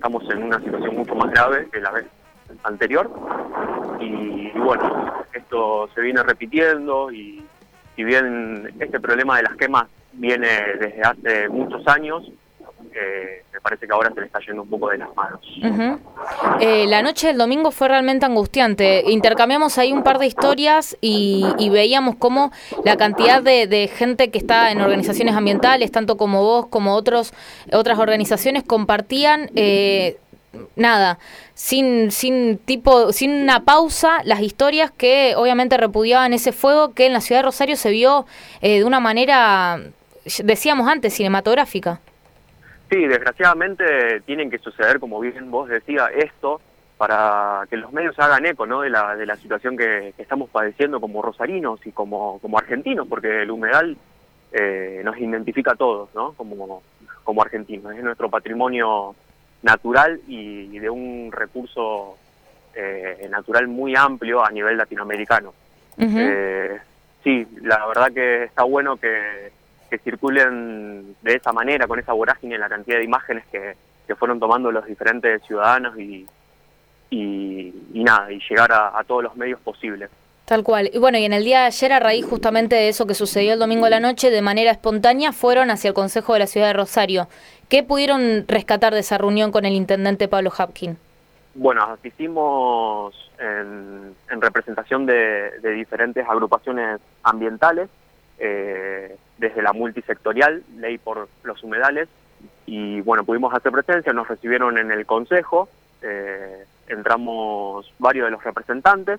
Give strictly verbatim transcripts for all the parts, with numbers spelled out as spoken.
estamos en una situación mucho más grave que la vez anterior, y, y bueno, esto se viene repitiendo, y si bien este problema de las quemas viene desde hace muchos años, eh, me parece que ahora se le está yendo un poco de las manos. Uh-huh. Eh, la noche del domingo fue realmente angustiante. Intercambiamos ahí un par de historias y, y veíamos cómo la cantidad de, de gente que está en organizaciones ambientales, tanto como vos como otros otras organizaciones, compartían eh, nada, sin sin tipo, sin una pausa, las historias que obviamente repudiaban ese fuego que en la ciudad de Rosario se vio eh, de una manera, decíamos antes, cinematográfica. Sí, desgraciadamente tienen que suceder, como bien vos decías, esto para que los medios hagan eco, ¿no?, de la de la situación que, que estamos padeciendo como rosarinos y como como argentinos, porque el humedal eh, nos identifica a todos, ¿no?, como como argentinos. Es nuestro patrimonio natural y de un recurso eh, natural muy amplio a nivel latinoamericano. Uh-huh. Eh, sí, la verdad que está bueno que que circulen de esa manera, con esa vorágine, la cantidad de imágenes que, que fueron tomando los diferentes ciudadanos y, y, y nada, y llegar a, a todos los medios posibles. Tal cual. Y bueno, y en el día de ayer, a raíz justamente de eso que sucedió el domingo a la noche, de manera espontánea, fueron hacia el Consejo de la Ciudad de Rosario. ¿Qué pudieron rescatar de esa reunión con el intendente Pablo Hapkin? Bueno, asistimos en, en representación de, de diferentes agrupaciones ambientales, eh, desde la multisectorial, Ley por los Humedales, y bueno, pudimos hacer presencia, nos recibieron en el consejo, eh, entramos varios de los representantes,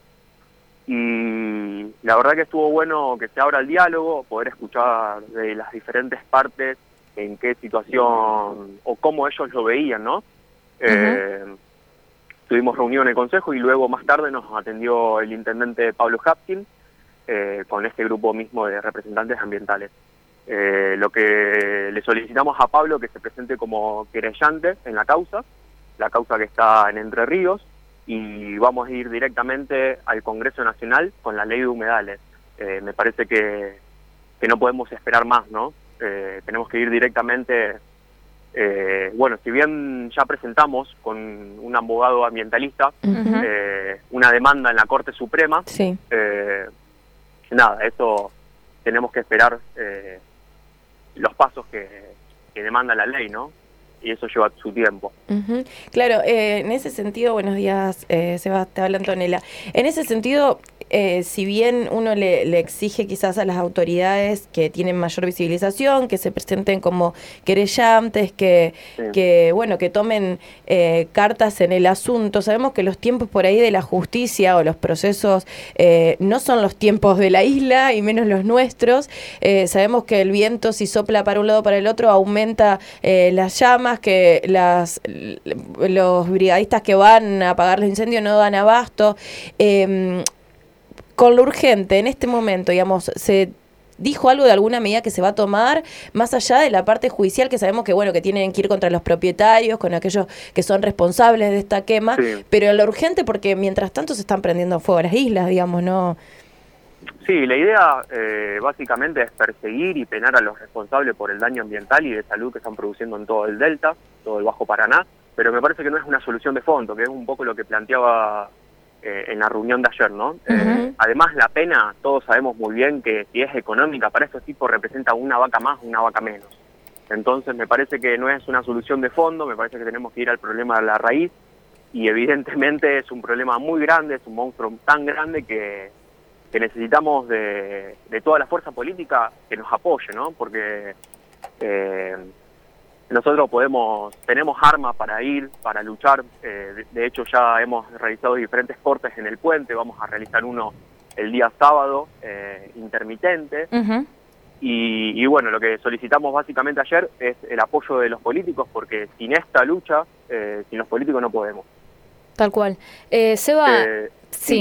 y la verdad que estuvo bueno que se abra el diálogo, poder escuchar de las diferentes partes en qué situación o cómo ellos lo veían, ¿no? Uh-huh. Eh, tuvimos reunión en el consejo y luego más tarde nos atendió el intendente Pablo Hapkin, Eh, con este grupo mismo de representantes ambientales. Eh, lo que le solicitamos a Pablo que se presente como querellante en la causa, la causa que está en Entre Ríos, y vamos a ir directamente al Congreso Nacional con la ley de humedales. Eh, me parece que, que no podemos esperar más, ¿no? Eh, tenemos que ir directamente, eh, bueno, si bien ya presentamos con un abogado ambientalista uh-huh. eh, una demanda en la Corte Suprema, sí. eh, nada, eso tenemos que esperar eh, los pasos que, que demanda la ley, ¿no? Y eso lleva su tiempo. Uh-huh. Claro, eh, en ese sentido, buenos días, eh, Seba, te habla Antonella. En ese sentido, eh, si bien uno le, le exige quizás a las autoridades que tienen mayor visibilización, que se presenten como querellantes, que, sí. que bueno, que tomen eh, cartas en el asunto, sabemos que los tiempos por ahí de la justicia o los procesos eh, no son los tiempos de la isla y menos los nuestros. Eh, sabemos que el viento, si sopla para un lado o para el otro, aumenta eh, las llamas, que las los brigadistas que van a apagar los incendios no dan abasto. Eh, con lo urgente, en este momento, digamos, ¿se dijo algo de alguna medida que se va a tomar, más allá de la parte judicial, que sabemos que bueno que tienen que ir contra los propietarios, con aquellos que son responsables de esta quema, sí. pero lo urgente porque mientras tanto se están prendiendo fuego las islas, digamos, ¿no? Sí, la idea eh, básicamente es perseguir y penar a los responsables por el daño ambiental y de salud que están produciendo en todo el delta, todo el Bajo Paraná, pero me parece que no es una solución de fondo, que es un poco lo que planteaba eh, en la reunión de ayer, ¿no? Uh-huh. Eh, además, la pena, todos sabemos muy bien que si es económica, para estos tipos representa una vaca más, una vaca menos. Entonces, me parece que no es una solución de fondo, me parece que tenemos que ir al problema de la raíz, y evidentemente es un problema muy grande, es un monstruo tan grande que... que necesitamos de, de toda la fuerza política que nos apoye, ¿no? Porque eh, nosotros podemos, tenemos armas para ir, para luchar, eh, de, de hecho ya hemos realizado diferentes cortes en el puente, vamos a realizar uno el día sábado, eh, intermitente, uh-huh. y, y bueno, lo que solicitamos básicamente ayer es el apoyo de los políticos, porque sin esta lucha, eh, sin los políticos no podemos. Tal cual. Eh, Seba, eh, sí. sí.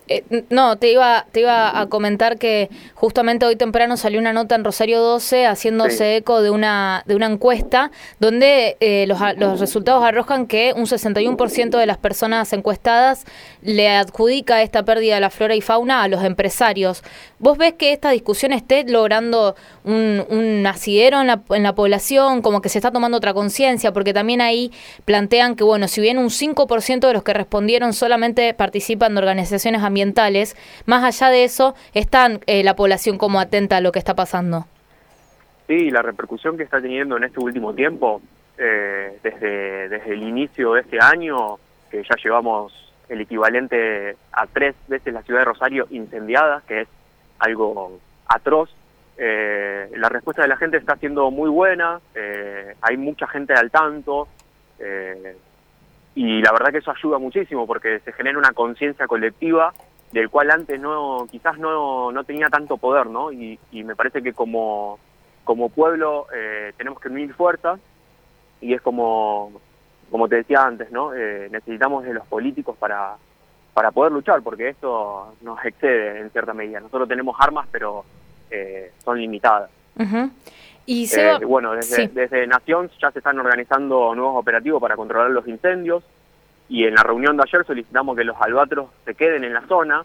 Eh, no, te iba, te iba a comentar que justamente hoy temprano salió una nota en Rosario doce haciéndose sí. eco de una de una encuesta donde eh, los, los resultados arrojan que un sesenta y uno por ciento de las personas encuestadas le adjudica esta pérdida de la flora y fauna a los empresarios. ¿Vos ves que esta discusión esté logrando un, un asidero en la, en la población, como que se está tomando otra conciencia? Porque también ahí plantean que, bueno, si bien un cinco por ciento de los que respondieron solamente participan de organizaciones ambientales, ambientales, más allá de eso, ¿está eh, la población como atenta a lo que está pasando? Sí, la repercusión que está teniendo en este último tiempo, eh, desde, desde el inicio de este año, que ya llevamos el equivalente a tres veces la ciudad de Rosario incendiada, que es algo atroz, eh, la respuesta de la gente está siendo muy buena, eh, hay mucha gente al tanto, eh, y la verdad que eso ayuda muchísimo porque se genera una conciencia colectiva del cual antes no quizás no, no tenía tanto poder, ¿no? Y, y me parece que como, como pueblo eh, tenemos que unir fuerzas y es como, como te decía antes, ¿no? Eh, necesitamos de los políticos para, para poder luchar porque esto nos excede en cierta medida. Nosotros tenemos armas pero eh, son limitadas. Uh-huh. Y se va... eh, bueno, desde, sí. desde Nación ya se están organizando nuevos operativos para controlar los incendios y en la reunión de ayer solicitamos que los albatros se queden en la zona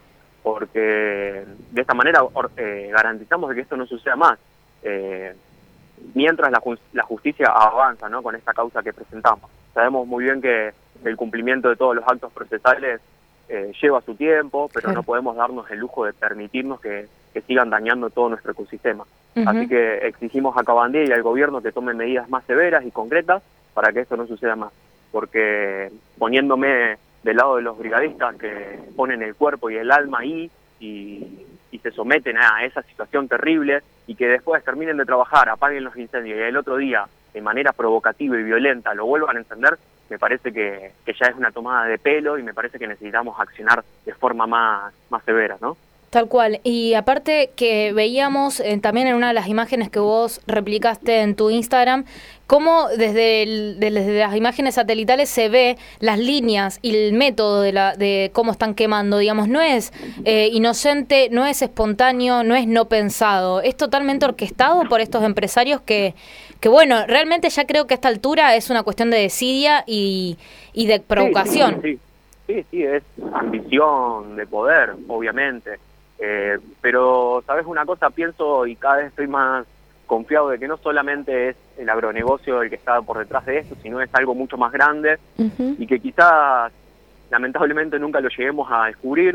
porque de esta manera eh, garantizamos de que esto no suceda más eh, mientras la, la justicia avanza, ¿no? Con esta causa que presentamos. Sabemos muy bien que el cumplimiento de todos los actos procesales eh, lleva su tiempo, pero sí. no podemos darnos el lujo de permitirnos que, que sigan dañando todo nuestro ecosistema. Uh-huh. Así que exigimos a Cabandía y al gobierno que tomen medidas más severas y concretas para que esto no suceda más. Porque poniéndome del lado de los brigadistas que ponen el cuerpo y el alma ahí y, y se someten a esa situación terrible y que después terminen de trabajar, apaguen los incendios y el otro día de manera provocativa y violenta lo vuelvan a encender, me parece que, que ya es una tomada de pelo y me parece que necesitamos accionar de forma más, más severa, ¿no? Tal cual. Y aparte que veíamos eh, también en una de las imágenes que vos replicaste en tu Instagram, cómo desde, el, desde las imágenes satelitales se ve las líneas y el método de, la, de cómo están quemando. Digamos, no es eh, inocente, no es espontáneo, no es no pensado. Es totalmente orquestado por estos empresarios que, que bueno, realmente ya creo que a esta altura es una cuestión de desidia y, y de provocación. Sí, sí, sí, sí, es ambición de poder, obviamente. Eh, pero, ¿sabes una cosa? Pienso y cada vez estoy más confiado de que no solamente es el agronegocio el que está por detrás de esto, sino es algo mucho más grande uh-huh. y que quizás, lamentablemente, nunca lo lleguemos a descubrir,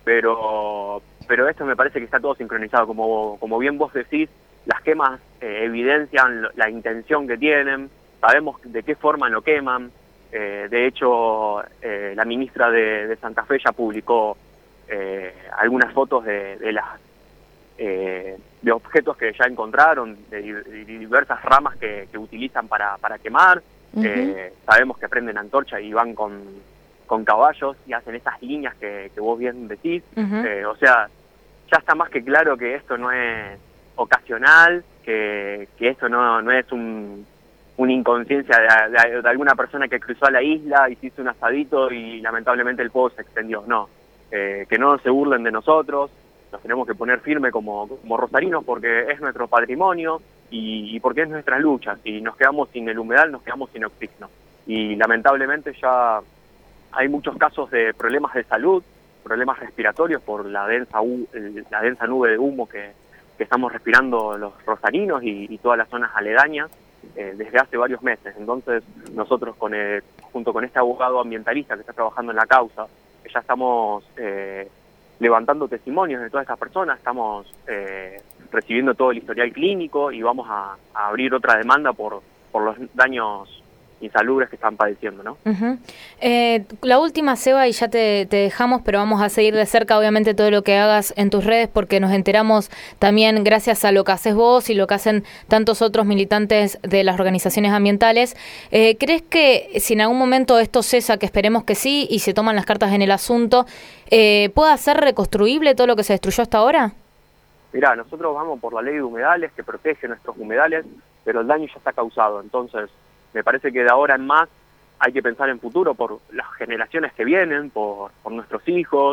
pero pero esto me parece que está todo sincronizado. Como, como bien vos decís, las quemas eh, evidencian la intención que tienen, sabemos de qué forma lo queman. Eh, de hecho, eh, la ministra de, de Santa Fe ya publicó Eh, algunas fotos de, de las eh, de objetos que ya encontraron, de, de diversas ramas que, que utilizan para, para quemar. Uh-huh. eh, sabemos que prenden antorcha y van con, con caballos y hacen esas líneas que, que vos bien decís. Uh-huh. eh, o sea, ya está más que claro que esto no es ocasional, que, que esto no, no es un, una inconsciencia de, de, de alguna persona que cruzó a la isla y se hizo un asadito y lamentablemente el fuego se extendió. No. Eh, que no se burlen de nosotros, nos tenemos que poner firme como, como rosarinos porque es nuestro patrimonio y, y porque es nuestra lucha. Si nos quedamos sin el humedal, nos quedamos sin oxígeno. Y lamentablemente ya hay muchos casos de problemas de salud, problemas respiratorios por la densa, u, la densa nube de humo que, que estamos respirando los rosarinos y, y todas las zonas aledañas eh, desde hace varios meses. Entonces nosotros con el, junto con este abogado ambientalista que está trabajando en la causa, ya estamos eh, levantando testimonios de todas estas personas, estamos eh, recibiendo todo el historial clínico y vamos a, a abrir otra demanda por, por los daños insalubres que están padeciendo, ¿no? Uh-huh. Eh, la última, Seba, y ya te, te dejamos, pero vamos a seguir de cerca, obviamente, todo lo que hagas en tus redes, porque nos enteramos también gracias a lo que haces vos y lo que hacen tantos otros militantes de las organizaciones ambientales. Eh, ¿Crees que si en algún momento esto cesa, que esperemos que sí, y se toman las cartas en el asunto, eh, pueda ser reconstruible todo lo que se destruyó hasta ahora? Mirá, nosotros vamos por la ley de humedales que protege nuestros humedales, pero el daño ya está causado, entonces me parece que de ahora en más hay que pensar en futuro por las generaciones que vienen, por, por nuestros hijos,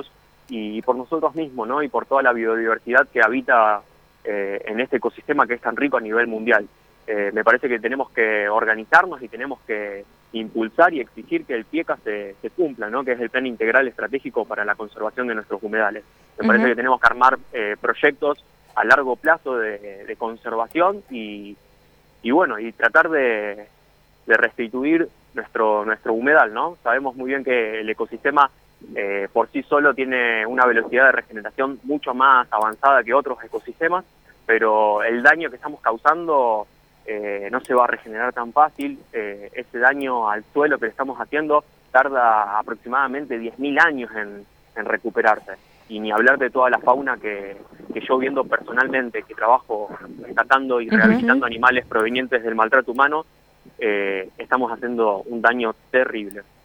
y por nosotros mismos, ¿no? Y por toda la biodiversidad que habita eh, en este ecosistema que es tan rico a nivel mundial. Eh, me parece que tenemos que organizarnos y tenemos que impulsar y exigir que el PIECA se, se cumpla, ¿no? Que es el Plan Integral Estratégico para la Conservación de nuestros humedales. Me parece Uh-huh. que tenemos que armar eh, proyectos a largo plazo de, de conservación y, y bueno, y tratar de, de restituir nuestro nuestro humedal, ¿no? Sabemos muy bien que el ecosistema eh, por sí solo tiene una velocidad de regeneración mucho más avanzada que otros ecosistemas, pero el daño que estamos causando eh, no se va a regenerar tan fácil. Eh, ese daño al suelo que le estamos haciendo tarda aproximadamente diez mil años en, en recuperarse. Y ni hablar de toda la fauna que, que yo viendo personalmente, que trabajo rescatando y rehabilitando uh-huh. animales provenientes del maltrato humano, eh, estamos haciendo un daño terrible.